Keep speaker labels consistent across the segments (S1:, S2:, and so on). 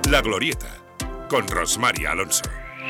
S1: La Glorieta, con Rosmar Alonso.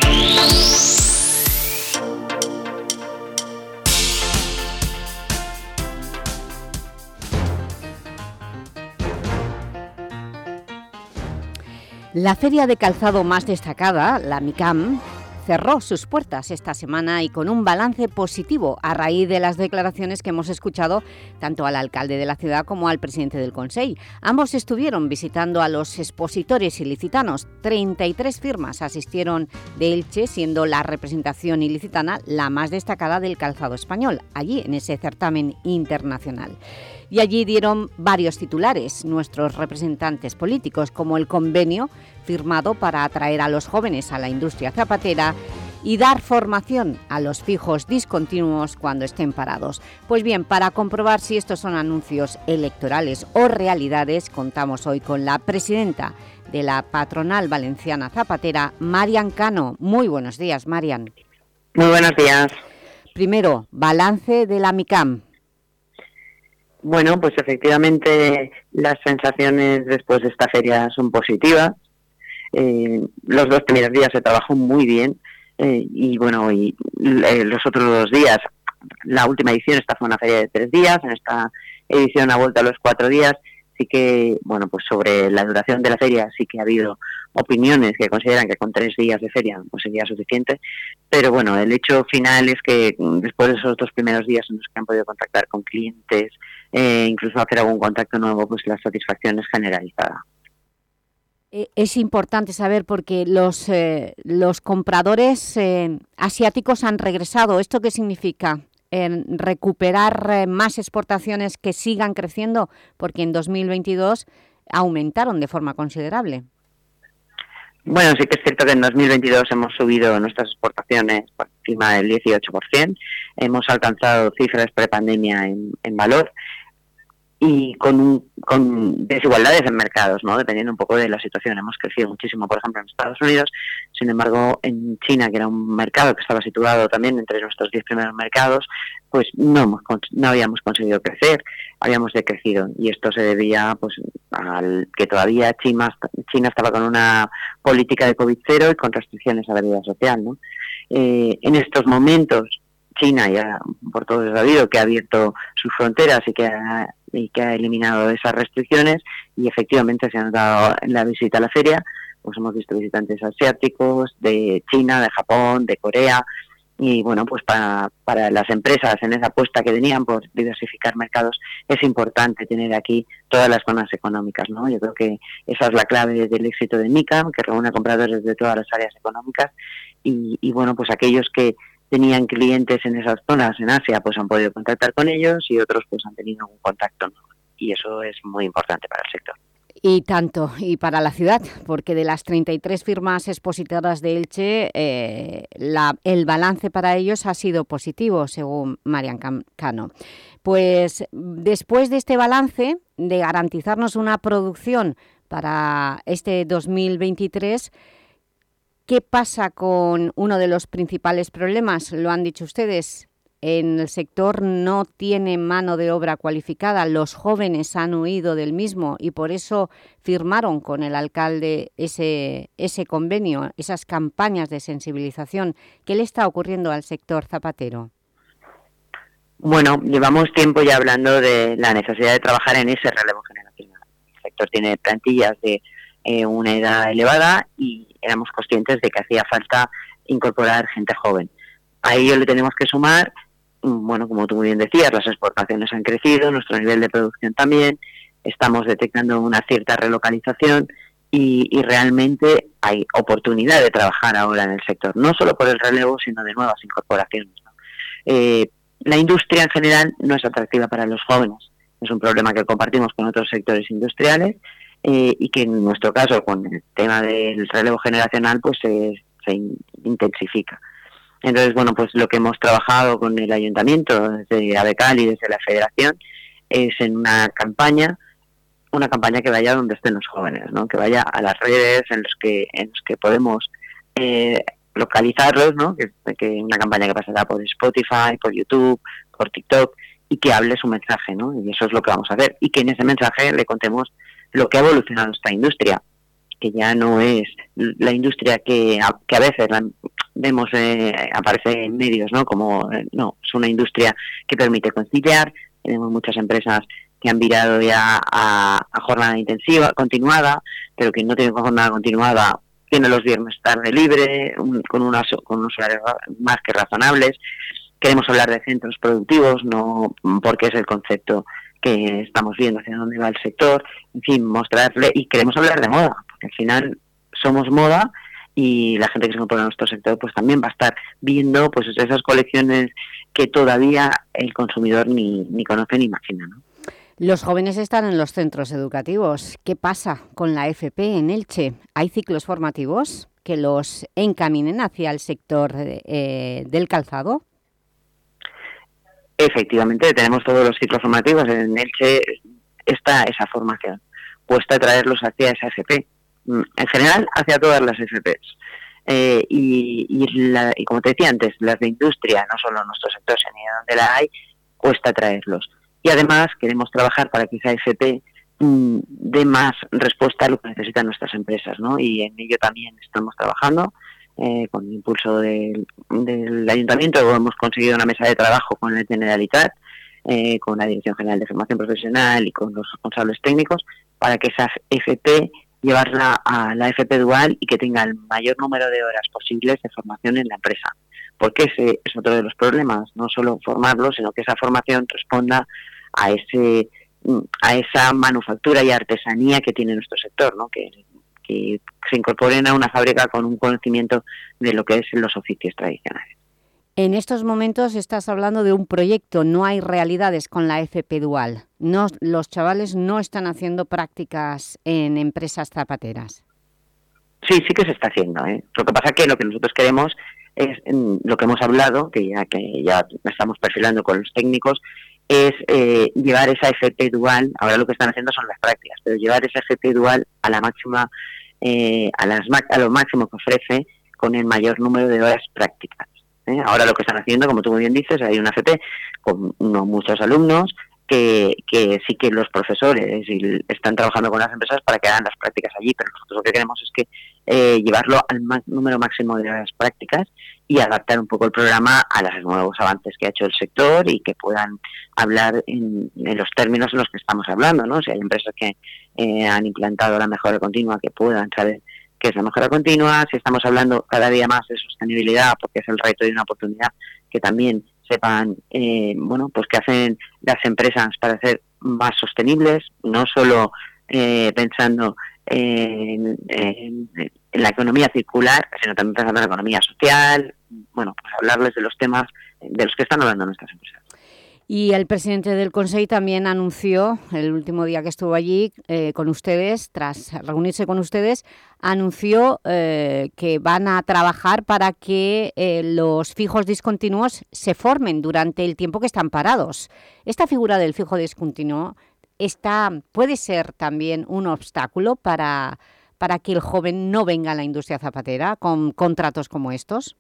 S2: La feria de calzado más destacada, la MICAM, cerró sus puertas esta semana y con un balance positivo a raíz de las declaraciones que hemos escuchado tanto al alcalde de la ciudad como al presidente del Consell. Ambos estuvieron visitando a los expositores ilicitanos. 33 firmas asistieron de Elche, siendo la representación ilicitana la más destacada del calzado español, allí en ese certamen internacional. Y allí dieron varios titulares nuestros representantes políticos, como el convenio firmado para atraer a los jóvenes a la industria zapatera y dar formación a los fijos discontinuos cuando estén parados. Pues bien, para comprobar si estos son anuncios electorales o realidades, contamos hoy con la presidenta de la Patronal Valenciana Zapatera, Marian Cano. Muy buenos días, Marian.
S3: Muy buenos días.
S2: Primero, balance de la MICAM.
S3: Bueno, pues efectivamente las sensaciones después de esta feria son positivas. Los 2 primeros días se trabajó muy bien y los otros 2 días, la última edición, esta fue una feria de 3 días, en esta edición ha vuelto a los 4 días. Sí que, pues sobre la duración de la feria sí que ha habido opiniones que consideran que con 3 días de feria pues sería suficiente, pero bueno, el hecho final es que después de esos 2 primeros días en los que han podido contactar con clientes, incluso hacer algún contacto nuevo, pues la satisfacción es generalizada.
S2: Es importante saber porque los compradores asiáticos han regresado. ¿Esto qué significa? ¿Recuperar más exportaciones que sigan creciendo? Porque en 2022 aumentaron de forma considerable.
S3: Bueno, sí que es cierto que en 2022 hemos subido nuestras exportaciones por encima del 18%. Hemos alcanzado cifras prepandemia en valor y con desigualdades en mercados, ¿no? Dependiendo un poco de la situación. Hemos crecido muchísimo, por ejemplo, en Estados Unidos. Sin embargo, en China, que era un mercado que estaba situado también entre nuestros 10 primeros mercados, pues no habíamos conseguido crecer, habíamos decrecido. Y esto se debía pues al que todavía China estaba con una política de COVID-0 y con restricciones a la vida social, ¿no? En estos momentos, China ya por todo es sabido que ha abierto sus fronteras y que ha eliminado esas restricciones, y efectivamente se han dado en la visita a la feria, pues hemos visto visitantes asiáticos, de China, de Japón, de Corea, y bueno, pues para las empresas en esa apuesta que tenían por diversificar mercados es importante tener aquí todas las zonas económicas, ¿no? Yo creo que esa es la clave del éxito de MICAM, que reúne compradores de todas las áreas económicas, y bueno, pues aquellos que tenían clientes en esas zonas en Asia, pues han podido contactar con ellos, y otros pues han tenido un contacto, ¿no? Y eso es muy importante para el sector.
S2: Y tanto, y para la ciudad, porque de las 33 firmas expositoras de Elche, el balance para ellos ha sido positivo, según Marian Cano. Pues después de este balance, de garantizarnos una producción para este 2023, ¿qué pasa con uno de los principales problemas? Lo han dicho ustedes, en el sector no tiene mano de obra cualificada, los jóvenes han huido del mismo y por eso firmaron con el alcalde ese convenio, esas campañas de sensibilización. ¿Qué le está ocurriendo al sector zapatero?
S3: Bueno, llevamos tiempo ya hablando de la necesidad de trabajar en ese relevo generacional. El sector tiene plantillas de una edad elevada y éramos conscientes de que hacía falta incorporar gente joven. A ello le tenemos que sumar, bueno, como tú muy bien decías, las exportaciones han crecido, nuestro nivel de producción también, estamos detectando una cierta relocalización y realmente hay oportunidad de trabajar ahora en el sector, no solo por el relevo, sino de nuevas incorporaciones, ¿no? La industria en general no es atractiva para los jóvenes, es un problema que compartimos con otros sectores industriales, y que en nuestro caso con el tema del relevo generacional pues se intensifica. Entonces, bueno, pues lo que hemos trabajado con el ayuntamiento, desde ABECAL y desde la federación, es en una campaña que vaya donde estén los jóvenes, ¿no? Que vaya a las redes en los que podemos localizarlos, ¿no? Que una campaña que pasará por Spotify, por YouTube, por TikTok, y que hable su mensaje, ¿no? Y eso es lo que vamos a hacer, y que en ese mensaje le contemos lo que ha evolucionado esta industria. que ya no es la industria que a veces vemos, aparece en medios, ¿no? Como, no, es una industria que permite conciliar. Tenemos muchas empresas que han virado ya a jornada intensiva, continuada, pero que no tienen jornada continuada, tienen los viernes tarde libre, con unos horarios más que razonables. Queremos hablar de centros productivos, no porque es el concepto que estamos viendo hacia dónde va el sector, en fin, mostrarle, y queremos hablar de moda, porque al final somos moda y la gente que se incorpora a nuestro sector pues también va a estar viendo pues esas colecciones que todavía el consumidor ni conoce ni imagina, ¿no?
S2: Los jóvenes están en los centros educativos. ¿Qué pasa con la FP en Elche? ¿Hay ciclos formativos que los encaminen hacia el sector del calzado?
S3: Efectivamente, tenemos todos los ciclos formativos. En Elche está esa formación, puesta a traerlos hacia esa FP. En general, hacia todas las FPs. Y como te decía antes, las de industria, no solo en nuestro sector, sino donde la hay, cuesta traerlos. Y además queremos trabajar para que esa FP dé más respuesta a lo que necesitan nuestras empresas, ¿no? Y en ello también estamos trabajando. Con el impulso del Ayuntamiento hemos conseguido una mesa de trabajo con el Generalitat, con la Dirección General de Formación Profesional y con los responsables técnicos, para que esa FP llevarla a la FP dual y que tenga el mayor número de horas posibles de formación en la empresa. Porque ese es otro de los problemas, no solo formarlo, sino que esa formación responda a esa manufactura y artesanía que tiene nuestro sector, ¿no? Que se incorporen a una fábrica con un conocimiento de lo que es los oficios tradicionales.
S2: En estos momentos estás hablando de un proyecto, no hay realidades con la FP dual. No, los chavales no están haciendo prácticas en empresas zapateras.
S3: Sí que se está haciendo, ¿eh? Lo que pasa es que lo que nosotros queremos es, lo que hemos hablado, que ya estamos perfilando con los técnicos, es llevar esa FP dual. Ahora lo que están haciendo son las prácticas, pero llevar esa FP dual a la máxima, a lo máximo que ofrece, con el mayor número de horas prácticas. Ahora lo que están haciendo, como tú muy bien dices, hay una FP con no muchos alumnos que sí que los profesores están trabajando con las empresas para que hagan las prácticas allí, pero nosotros lo que queremos es que llevarlo al número máximo de horas prácticas y adaptar un poco el programa a los nuevos avances que ha hecho el sector y que puedan hablar en los términos en los que estamos hablando, ¿no? Si hay empresas que han implantado la mejora continua, que puedan saber qué es la mejora continua. Si estamos hablando cada día más de sostenibilidad, porque es el reto y una oportunidad, que también sepan pues qué hacen las empresas para ser más sostenibles, no solo pensando en la economía circular, sino también pensando en la economía social. Pues hablarles de los temas de los que están hablando nuestras empresas.
S2: Y el presidente del Consell también anunció, el último día que estuvo allí con ustedes, tras reunirse con ustedes, anunció que van a trabajar para que los fijos discontinuos se formen durante el tiempo que están parados. Esta figura del fijo discontinuo puede ser también un obstáculo para que el joven no venga a la industria zapatera con contratos como estos.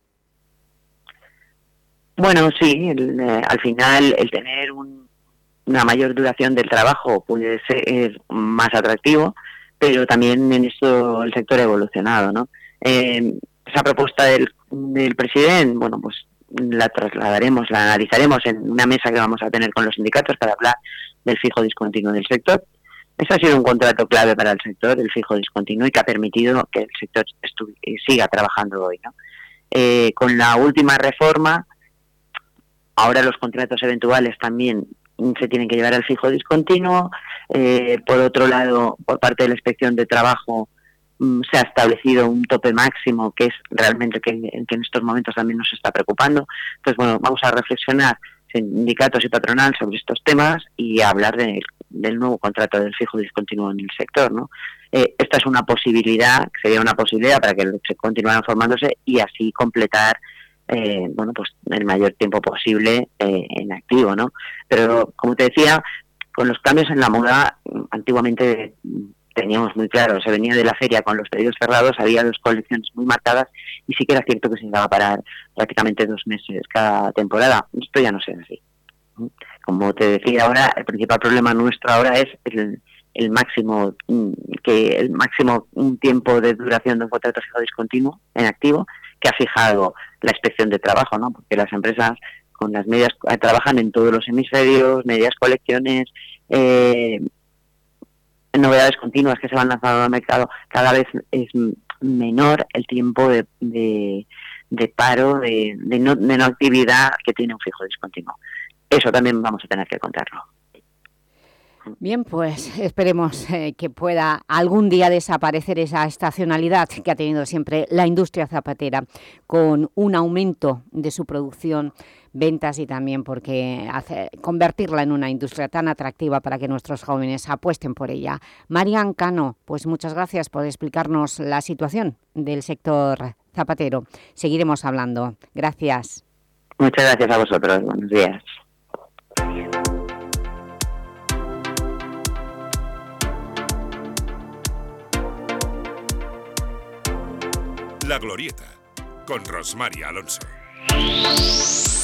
S2: Bueno, sí, al final el tener una mayor duración del trabajo puede ser más atractivo, pero también en esto el sector ha evolucionado, ¿no? Esa propuesta del presidente, pues la trasladaremos, la analizaremos en una mesa que vamos a tener con los sindicatos para hablar del fijo discontinuo del sector. Ese ha sido un contrato clave para el sector, el fijo discontinuo, y que ha permitido que el sector siga trabajando hoy, ¿no? Con la última reforma, ahora los contratos eventuales también se tienen que llevar al fijo discontinuo. Por otro lado, por parte de la Inspección de Trabajo se ha establecido un tope máximo, que es realmente que en estos momentos también nos está preocupando. Entonces, vamos a reflexionar, sindicatos y patronal, sobre estos temas y a hablar del nuevo contrato del fijo discontinuo en el sector, ¿no? Esta es una posibilidad, sería una posibilidad para que se continuaran formándose y así completar el mayor tiempo posible en activo, ¿no? Pero, como te decía, con los cambios en la moda, antiguamente teníamos muy claro, se venía de la feria con los pedidos cerrados, había 2 colecciones muy marcadas y sí que era cierto que se iba a parar prácticamente 2 meses cada temporada. Esto ya no será así. Como te decía ahora, el principal problema nuestro ahora es
S3: el máximo tiempo de duración de un contrato fijo discontinuo en activo que ha fijado la Inspección de Trabajo, ¿no? Porque las empresas con las medias trabajan en todos los hemisferios, medias colecciones, novedades continuas que se van lanzando al mercado. Cada vez es menor el tiempo de paro, de no actividad que tiene un fijo discontinuo. Eso también vamos a tener que contarlo.
S2: Bien, pues esperemos que pueda algún día desaparecer esa estacionalidad que ha tenido siempre la industria zapatera, con un aumento de su producción, ventas y también porque convertirla en una industria tan atractiva para que nuestros jóvenes apuesten por ella. Marian Cano, pues muchas gracias por explicarnos la situación del sector zapatero. Seguiremos hablando. Gracias.
S3: Muchas gracias a vosotros. Buenos días.
S1: La Glorieta, con Rosmar Alonso.